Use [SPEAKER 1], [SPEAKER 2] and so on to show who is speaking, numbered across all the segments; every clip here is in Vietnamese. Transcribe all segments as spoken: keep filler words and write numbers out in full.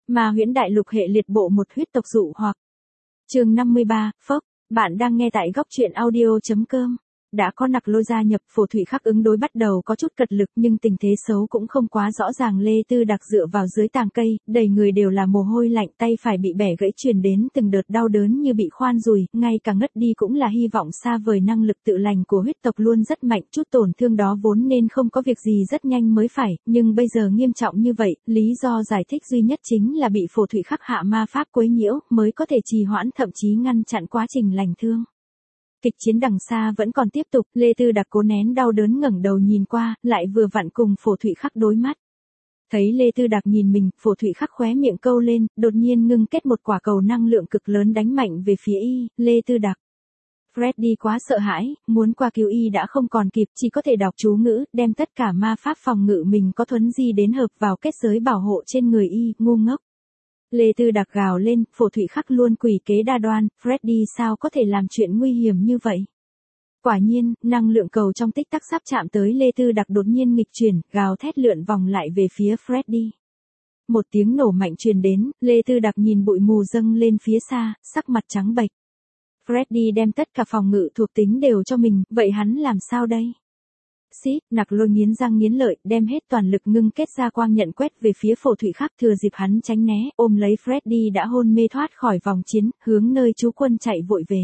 [SPEAKER 1] Ma huyễn đại lục hệ liệt bộ một huyết tộc dụ hoặc. Chương năm mươi ba, Phốc, bạn đang nghe tại góc truyện audio chấm com. Đã có Nặc Lôi gia nhập, Phổ Thủy Khắc ứng đối bắt đầu có chút cật lực, nhưng tình thế xấu cũng không quá rõ ràng. Lê Tư Đặc dựa vào dưới tàng cây, đầy người đều là mồ hôi lạnh, tay phải bị bẻ gãy truyền đến từng đợt đau đớn như bị khoan dùi, ngay cả ngất đi cũng là hy vọng xa vời. Năng lực tự lành của huyết tộc luôn rất mạnh, chút tổn thương đó vốn nên không có việc gì rất nhanh mới phải, nhưng bây giờ nghiêm trọng như vậy, lý do giải thích duy nhất chính là bị Phổ Thủy Khắc hạ ma pháp quấy nhiễu, mới có thể trì hoãn thậm chí ngăn chặn quá trình lành thương. Kịch chiến đằng xa vẫn còn tiếp tục, Lê Tư Đặc cố nén đau đớn ngẩng đầu nhìn qua, lại vừa vặn cùng Phổ Thủy Khắc đối mắt. Thấy Lê Tư Đặc nhìn mình, Phổ Thủy Khắc khóe miệng câu lên, đột nhiên ngưng kết một quả cầu năng lượng cực lớn đánh mạnh về phía y, Lê Tư Đặc. Freddy quá sợ hãi, muốn qua cứu y đã không còn kịp, chỉ có thể đọc chú ngữ, đem tất cả ma pháp phòng ngự mình có thuấn di đến hợp vào kết giới bảo hộ trên người y, ngu ngốc. Lê Tư Đặc gào lên, Phổ Thủy Khắc luôn quỷ kế đa đoan, Freddy sao có thể làm chuyện nguy hiểm như vậy. Quả nhiên, năng lượng cầu trong tích tắc sắp chạm tới Lê Tư Đặc đột nhiên nghịch chuyển, gào thét lượn vòng lại về phía Freddy. Một tiếng nổ mạnh truyền đến, Lê Tư Đặc nhìn bụi mù dâng lên phía xa, sắc mặt trắng bệch. Freddy đem tất cả phòng ngự thuộc tính đều cho mình, vậy hắn làm sao đây? Xít, Nặc Lôi nghiến răng nghiến lợi, đem hết toàn lực ngưng kết ra quang nhận quét về phía Phổ Thủy Khắc, thừa dịp hắn tránh né, ôm lấy Freddy đã hôn mê thoát khỏi vòng chiến, hướng nơi trú quân chạy vội về.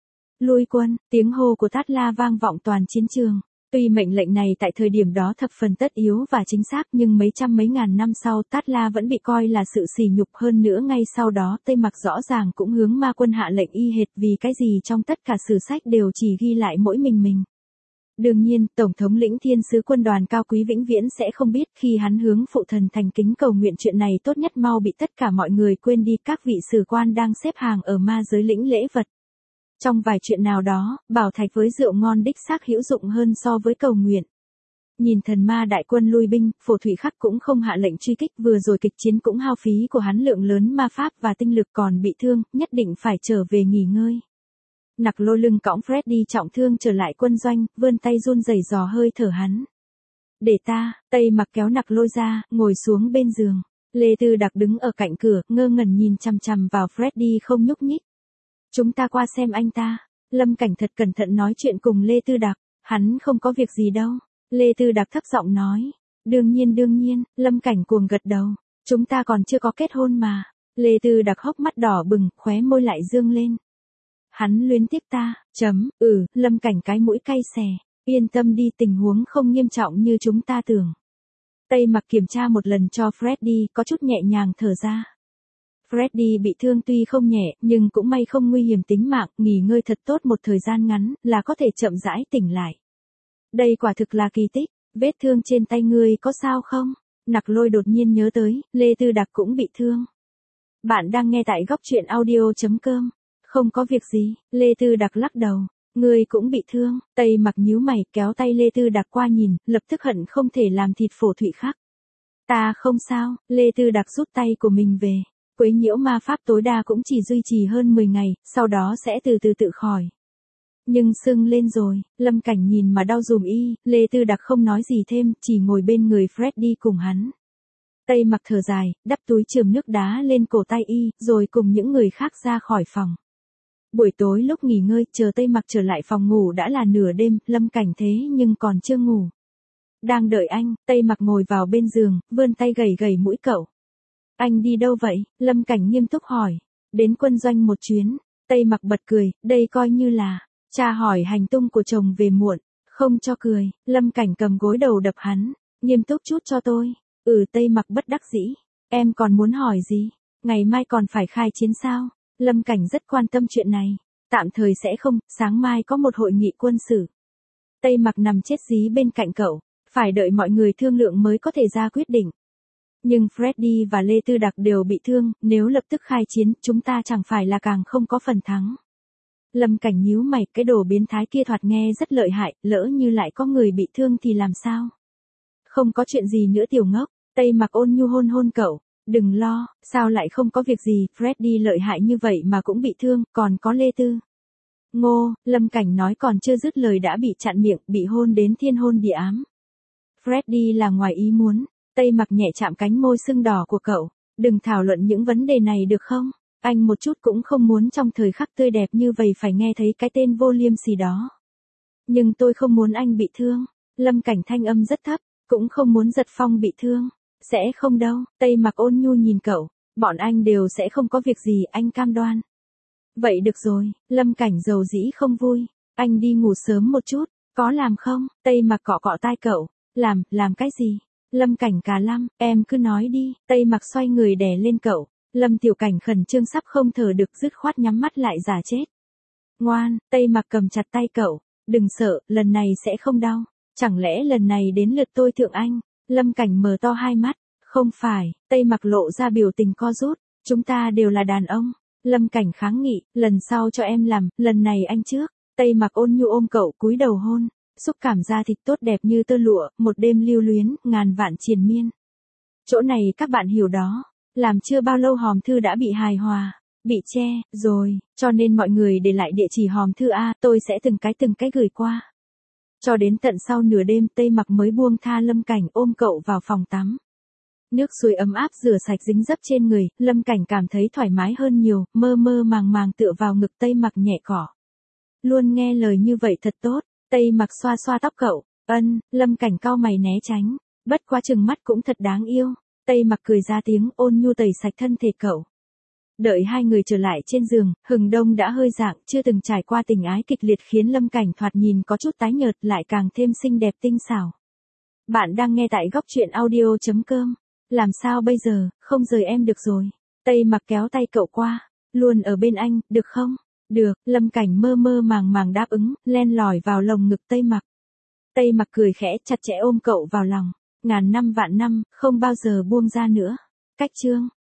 [SPEAKER 1] Lui quân, tiếng hô của Tát La vang vọng toàn chiến trường. Tuy mệnh lệnh này tại thời điểm đó thập phần tất yếu và chính xác, nhưng mấy trăm mấy ngàn năm sau Tát La vẫn bị coi là sự sỉ nhục. Hơn nữa ngay sau đó Tây Mặc rõ ràng cũng hướng ma quân hạ lệnh y hệt, vì cái gì trong tất cả sử sách đều chỉ ghi lại mỗi mình mình. Đương nhiên, Tổng thống lĩnh thiên sứ quân đoàn Cao Quý vĩnh viễn sẽ không biết, khi hắn hướng phụ thần thành kính cầu nguyện chuyện này tốt nhất mau bị tất cả mọi người quên đi. Các vị sử quan đang xếp hàng ở ma giới lĩnh lễ vật. Trong vài chuyện nào đó, bảo thạch với rượu ngon đích xác hữu dụng hơn so với cầu nguyện. Nhìn thần ma đại quân lui binh, Phổ Thủy Khắc cũng không hạ lệnh truy kích, vừa rồi kịch chiến cũng hao phí của hắn lượng lớn ma pháp và tinh lực, còn bị thương, nhất định phải trở về nghỉ ngơi. Nặc Lôi lưng cõng Freddy trọng thương trở lại quân doanh, vươn tay run rẩy dò hơi thở hắn. Để ta, Tây Mặc kéo Nặc Lôi ra, ngồi xuống bên giường. Lê Tư Đặc đứng ở cạnh cửa, ngơ ngẩn nhìn chằm chằm vào Freddy không nhúc nhích. Chúng ta qua xem anh ta. Lâm Cảnh thật cẩn thận nói chuyện cùng Lê Tư Đặc. Hắn không có việc gì đâu. Lê Tư Đặc thấp giọng nói. Đương nhiên đương nhiên, Lâm Cảnh cuồng gật đầu. Chúng ta còn chưa có kết hôn mà. Lê Tư Đặc hốc mắt đỏ bừng, khóe môi lại dương lên. Hắn luyến tiếc ta, chấm, ừ, Lâm Cảnh cái mũi cay xè. Yên tâm đi, tình huống không nghiêm trọng như chúng ta tưởng. Tây Mặc kiểm tra một lần cho Freddy, có chút nhẹ nhàng thở ra. Freddy bị thương tuy không nhẹ, nhưng cũng may không nguy hiểm tính mạng, nghỉ ngơi thật tốt một thời gian ngắn, là có thể chậm rãi tỉnh lại. Đây quả thực là kỳ tích, vết thương trên tay ngươi có sao không? Nặc Lôi đột nhiên nhớ tới, Lê Tư Đặc cũng bị thương. Bạn đang nghe tại góc truyện audio chấm com. Không có việc gì, Lê Tư Đặc lắc đầu. Ngươi cũng bị thương, Tây Mặc nhíu mày, kéo tay Lê Tư Đặc qua nhìn, lập tức hận không thể làm thịt Phổ Thủy Khắc. Ta không sao, Lê Tư Đặc rút tay của mình về. Quấy nhiễu ma pháp tối đa cũng chỉ duy trì hơn mười ngày, sau đó sẽ từ từ tự khỏi. Nhưng sưng lên rồi, Lâm Cảnh nhìn mà đau dùm y, Lê Tư Đặc không nói gì thêm, chỉ ngồi bên người Freddy cùng hắn. Tây Mặc thở dài, đắp túi chườm nước đá lên cổ tay y, rồi cùng những người khác ra khỏi phòng. Buổi tối lúc nghỉ ngơi, chờ Tây Mặc trở lại phòng ngủ đã là nửa đêm, Lâm Cảnh thế nhưng còn chưa ngủ. Đang đợi anh, Tây Mặc ngồi vào bên giường, vươn tay gẩy gẩy mũi cậu. Anh đi đâu vậy? Lâm Cảnh nghiêm túc hỏi. Đến quân doanh một chuyến. Tây Mặc bật cười, đây coi như là cha hỏi hành tung của chồng về muộn, không cho cười. Lâm Cảnh cầm gối đầu đập hắn, nghiêm túc chút cho tôi. Ừ, Tây Mặc bất đắc dĩ. Em còn muốn hỏi gì? Ngày mai còn phải khai chiến sao? Lâm Cảnh rất quan tâm chuyện này. Tạm thời sẽ không, sáng mai có một hội nghị quân sự. Tây Mặc nằm chết dí bên cạnh cậu, phải đợi mọi người thương lượng mới có thể ra quyết định. Nhưng Freddy và Lê Tư Đặc đều bị thương, nếu lập tức khai chiến, chúng ta chẳng phải là càng không có phần thắng. Lâm Cảnh nhíu mày, cái đồ biến thái kia thoạt nghe rất lợi hại, lỡ như lại có người bị thương thì làm sao? Không có chuyện gì nữa tiểu ngốc, Tây Mặc ôn nhu hôn hôn cậu, đừng lo, sao lại không có việc gì, Freddy lợi hại như vậy mà cũng bị thương, còn có Lê Tư. Ngô, Lâm Cảnh nói còn chưa dứt lời đã bị chặn miệng, bị hôn đến thiên hôn địa ám. Freddy là ngoài ý muốn. Tây Mặc nhẹ chạm cánh môi sưng đỏ của cậu. Đừng thảo luận những vấn đề này được không? Anh một chút cũng không muốn trong thời khắc tươi đẹp như vậy phải nghe thấy cái tên vô liêm sỉ đó. Nhưng tôi không muốn anh bị thương. Lâm Cảnh thanh âm rất thấp, cũng không muốn Giật Phong bị thương. Sẽ không đâu, Tây Mặc ôn nhu nhìn cậu, bọn anh đều sẽ không có việc gì, anh cam đoan. Vậy được rồi, Lâm Cảnh dầu dĩ không vui, anh đi ngủ sớm một chút, có làm không? Tây Mặc cọ cọ tai cậu, làm, làm cái gì? Lâm Cảnh cà lăm, em cứ nói đi, Tây Mặc xoay người đè lên cậu, Lâm Tiểu Cảnh khẩn trương sắp không thở được dứt khoát nhắm mắt lại giả chết. Ngoan, Tây Mặc cầm chặt tay cậu, đừng sợ, lần này sẽ không đau, chẳng lẽ lần này đến lượt tôi thượng anh? Lâm Cảnh mở to hai mắt, không phải, Tây Mặc lộ ra biểu tình co rút, chúng ta đều là đàn ông. Lâm Cảnh kháng nghị, lần sau cho em làm, lần này anh trước. Tây Mặc ôn nhu ôm cậu cúi đầu hôn, xúc cảm da thịt tốt đẹp như tơ lụa, một đêm lưu luyến, ngàn vạn triền miên. Chỗ này các bạn hiểu đó, làm chưa bao lâu hòm thư đã bị hài hòa, bị che, rồi, cho nên mọi người để lại địa chỉ hòm thư A, tôi sẽ từng cái từng cái gửi qua. Cho đến tận sau nửa đêm Tây Mặc mới buông tha Lâm Cảnh ôm cậu vào phòng tắm. Nước suối ấm áp rửa sạch dính dấp trên người, Lâm Cảnh cảm thấy thoải mái hơn nhiều, mơ mơ màng màng tựa vào ngực Tây Mặc nhẹ cỏ. Luôn nghe lời như vậy thật tốt, Tây Mặc xoa xoa tóc cậu, ân, Lâm Cảnh cau mày né tránh, bất quá chừng mắt cũng thật đáng yêu. Tây Mặc cười ra tiếng ôn nhu tẩy sạch thân thể cậu. Đợi hai người trở lại trên giường, hừng đông đã hơi rạng, chưa từng trải qua tình ái kịch liệt khiến Lâm Cảnh thoạt nhìn có chút tái nhợt lại càng thêm xinh đẹp tinh xảo. Bạn đang nghe tại góc truyện audio chấm com. Làm sao bây giờ, không rời em được rồi. Tây Mặc kéo tay cậu qua, luôn ở bên anh, được không? Được, Lâm Cảnh mơ mơ màng màng đáp ứng, len lỏi vào lồng ngực Tây Mặc. Tây Mặc cười khẽ chặt chẽ ôm cậu vào lòng, ngàn năm vạn năm, không bao giờ buông ra nữa. Cách chương